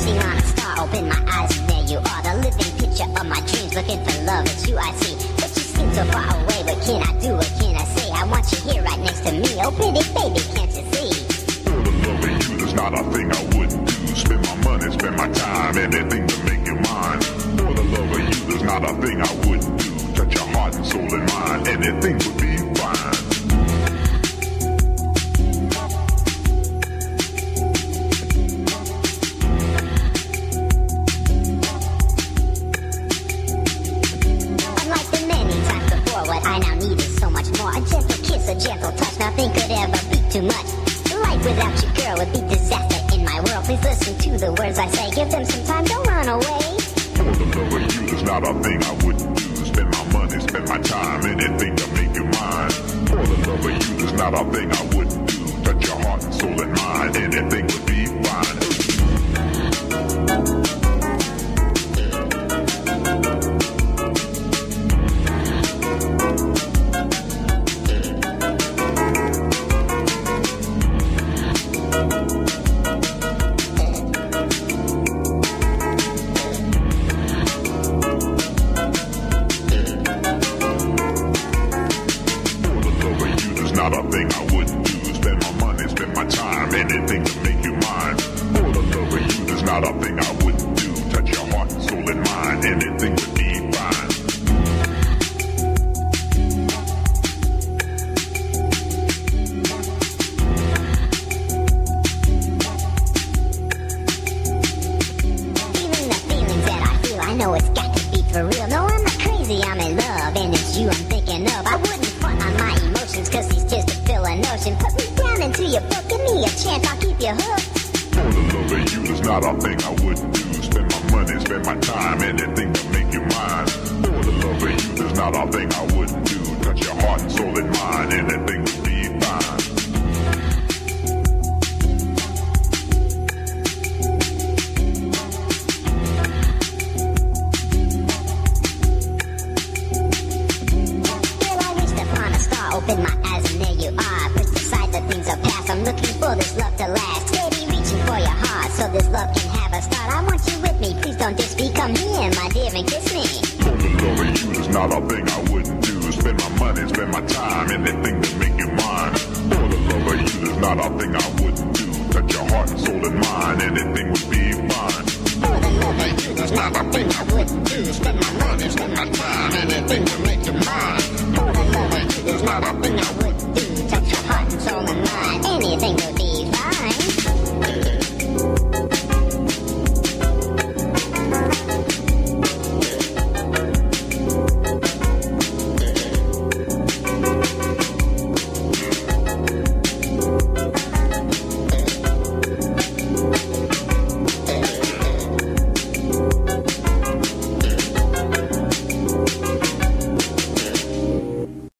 Sitting on a star, open my eyes and there you are. The living picture of my dreams, looking for love, it's you I see. But you seem so far away, what can I do, what can I say? I want you here right next to me, oh pretty baby, can't you see? For the love of you, there's not a thing I wouldn't do. Spend my money, spend my time, anything to make you mine. For the love of you, there's not a thing I wouldn't do. Touch your heart and soul and mind, anything would be fine. Unlike the many times before, what I now need is so much more. A gentle kiss, a gentle touch, nothing could ever be too much. Life without you, girl, would be disaster in my world. Please listen to the words I say, give them some time, don't run away. For the love of you, there's not a thing I wouldn't do. Spend my money, spend my time, anything to make you mine. For the love of you, there's not a thing I wouldn't do. Touch your heart and soul and mind, anything would be fine. Not a thing I wouldn't do. Spend my money, spend my time, anything to make you mine. For the love of you, there's not a thing I wouldn't do. Touch your heart and soul and mind, anything would be fine. Feeling the feelings that I feel, I know it's got to be for real. No, I'm not crazy, I'm in love, and it's you I'm thinking of. I wouldn't front on my emotions, cause these tears to fill a notion. Put me down into your book, give me a chance, I'll keep you hooked. For the love of you, there's not a thing I wouldn't do. Spend my money, spend my time, anything to make you mine. For the love of you, there's not a thing I wouldn't do. Touch your heart and soul and mind, anything would be fine. Girl, I reached upon a star, open my eyes and there you are. Pushed aside the things of past, I'm looking for this love to last. Steady reaching for your heart, so this love can have a start. I want you with me, please don't diss me. Come here, my dear, and kiss me. For the love of you, there's not a thing I wouldn't do. Spend my money, spend my time, anything to make you mine. For the love of you, there's not a thing I wouldn't do. Touch your heart and soul and mind, anything would be fine. For the love of you, there's not a thing I wouldn't do. Spend my money, spend my time, anything to make you mine. For the love of you, there's not a thing I